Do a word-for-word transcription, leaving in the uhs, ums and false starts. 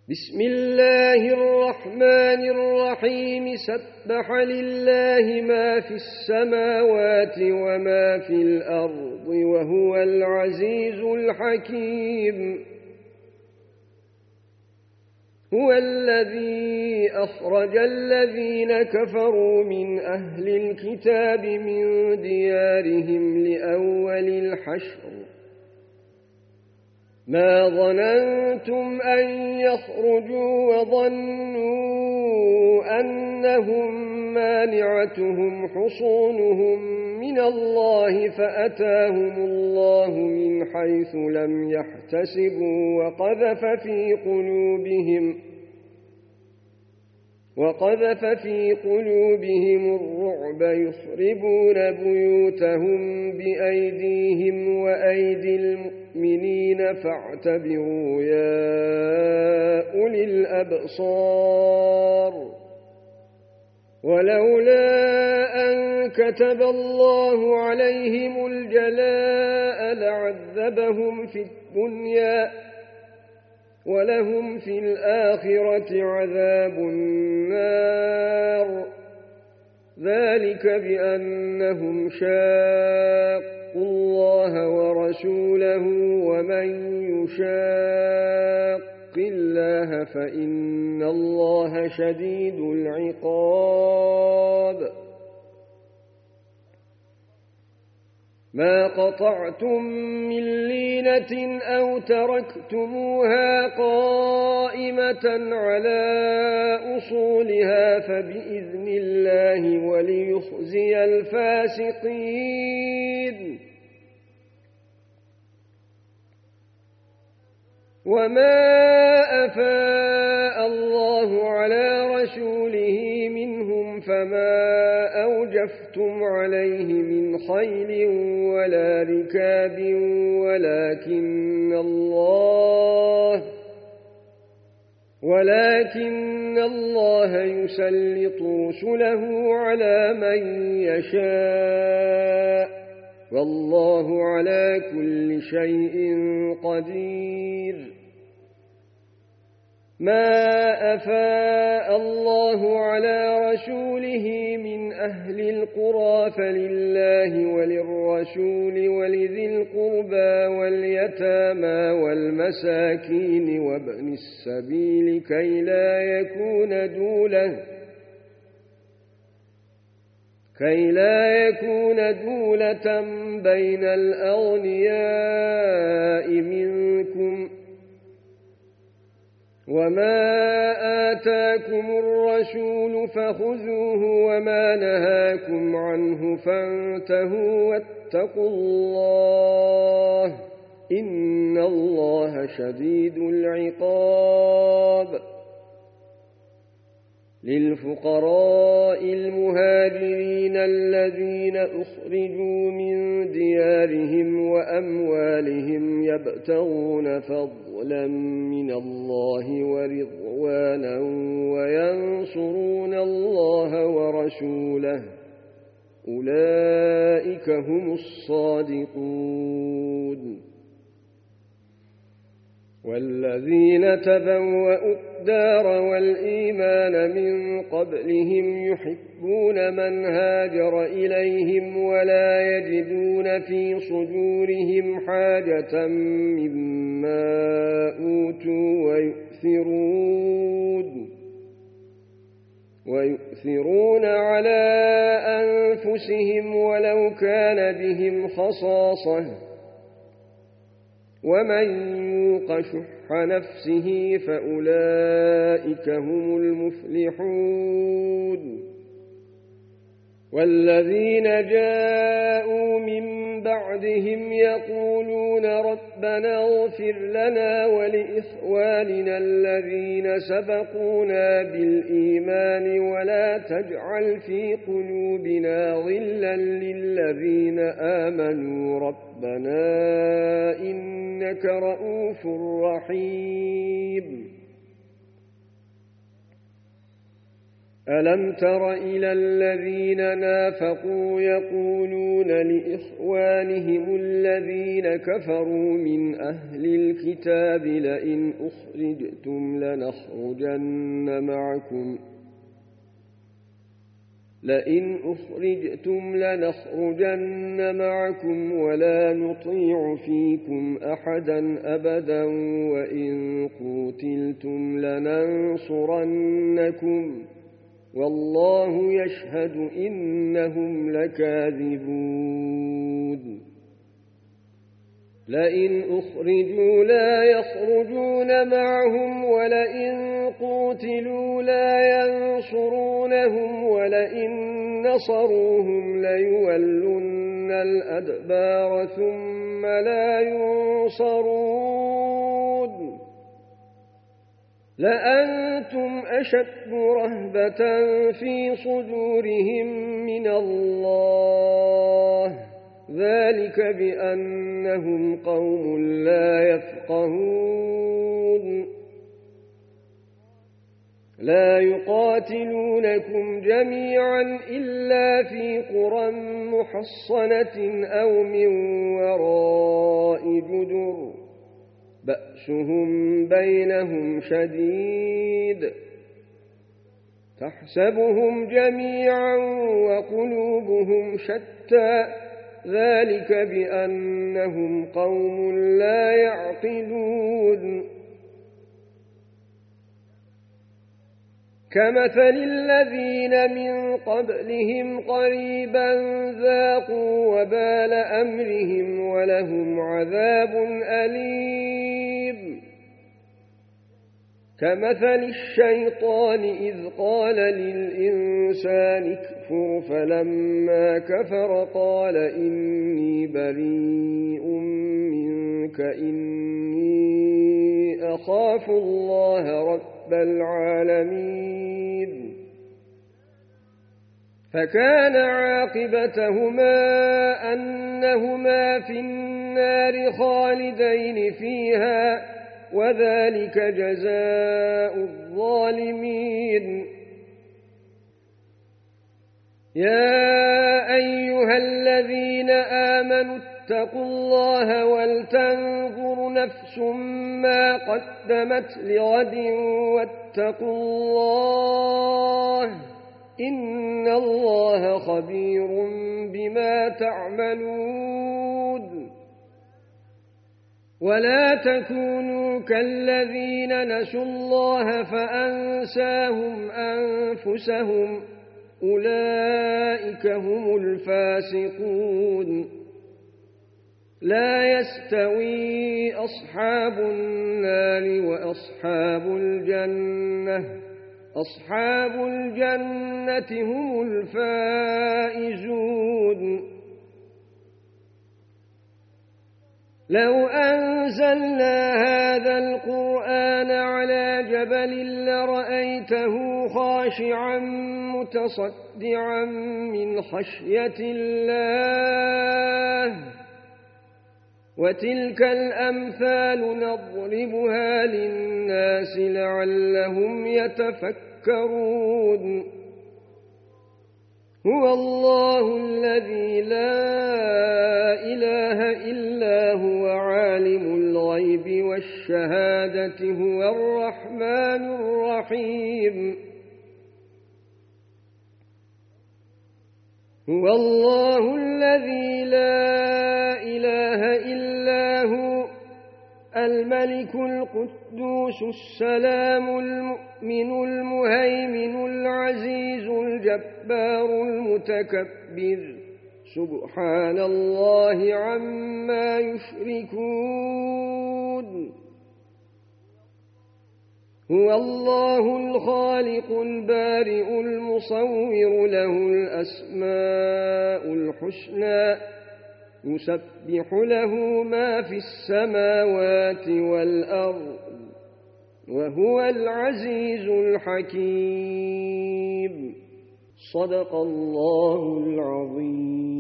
بسم الله الرحمن الرحيم سبح لله ما في السماوات وما في الأرض وهو العزيز الحكيم هو الذي أخرج الذين كفروا من أهل الكتاب من ديارهم لأول الحشر ما ظننتم أن يخرجوا وظنوا أنهم مانعتهم حصونهم من الله فأتاهم الله من حيث لم يحتسبوا وقذف في قلوبهم وقذف في قلوبهم الرعب يخربون بيوتهم بأيديهم وأيدي المؤمنين فاعتبروا يا أولي الأبصار ولولا أن كتب الله عليهم الجلاء لعذبهم في الدنيا ولهم في الآخرة عذاب النار ذلك بأنهم شاقوا الله ورسوله ومن يشاق الله فإن الله شديد العقاب ما قطعتم من لينة أو تركتموها قائمة على أصولها فبإذن الله وليخزي الفاسقين وما أفاء الله على رسوله منهم فما أوجفتم عليه من خيل ولا ركاب ولكن الله ولكن الله يسلط رسله على من يشاء والله على كل شيء قدير ما أفاء الله على رسوله من أهل القرى فلله وللرسول ولذي القربى واليتامى والمساكين وابن السبيل كي لا يكون دولة كي لا يكون دولة بين الأغنياء منكم وما آتاكم الرسول فخذوه وما نهاكم عنه فانتهوا واتقوا الله إن الله شديد العقاب للفقراء المهاجرين الذين أخرجوا من ديارهم وأموالهم يبتغون فضلا من الله ورضوانا وينصرون الله ورسوله أولئك هم الصادقون والذين تبوأوا الدار والإيمان من قبلهم يحبون من هاجر إليهم ولا يجدون في صدورهم حاجة مما أوتوا ويؤثرون ويؤثرون على أنفسهم ولو كان بهم خصاصة ومن يوق شح نفسه فأولئك هم المفلحون والذين جاءوا من بعدهم يقولون ربنا اغفر لنا ولإخواننا الذين سبقونا بالإيمان ولا تجعل في قلوبنا غلا للذين آمنوا ربنا إنك رؤوف رحيم ألم تر إلى الذين نافقوا يقولون لإخوانهم الذين كفروا من أهل الكتاب لئن أخرجتم لنخرجن معكم لئن أخرجتم لنخرجن معكم ولا نطيع فيكم أحدا أبدا وإن قوتلتم لننصرنكم والله يشهد إنهم لكاذبون لئن أخرجوا لا يخرجون معهم ولئن قوتلوا لا ينصرونهم ولئن نصروهم ليولن الأدبار ثم لا ينصرون لأنتم أشد رهبة في صدورهم من الله ذلك بأنهم قوم لا يفقهون لا يقاتلونكم جميعا إلا في قرى محصنة أو من وراء جدر بأسهم بينهم شديد تحسبهم جميعا وقلوبهم شتى ذلك بأنهم قوم لا يعقلون كمثل الذين من قبلهم قريبا ذاقوا وبال أمرهم ولهم عذاب أليم كمثل الشيطان إذ قال للإنسان اكفر فلما كفر قال إني بريء منك إني أخاف الله رب العالمين فكان عاقبتهما أنهما في النار خالدين فيها وذلك جزاء الظالمين يا أيها الذين آمنوا اتقوا الله ولتنظر نفس ما قدمت لغد واتقوا الله إن الله خبير بما تعملون ولا تكونوا كالذين نسوا الله فأنساهم أنفسهم أولئك هم الفاسقون لا يستوي أصحاب النار وأصحاب الجنة أصحاب الجنة هم الفائزون لو أنزلنا هذا القرآن على جبل لرأيته خاشعا متصدعا من خشية الله وتلك الأمثال نضربها للناس لعلهم يتفكرون هو الله الذي لا إله إلا هو عالم الغيب والشهادة هو الرحمن الرحيم هو الله الذي لا إله إلا هو الملك القدوس السلام المؤمن المهيمن العزيز الجبار المتكبر سبحان الله عما يشركون هو الله الخالق البارئ المصور له الأسماء الحسنى يسبح له ما في السماوات والأرض وهو العزيز الحكيم صدق الله العظيم.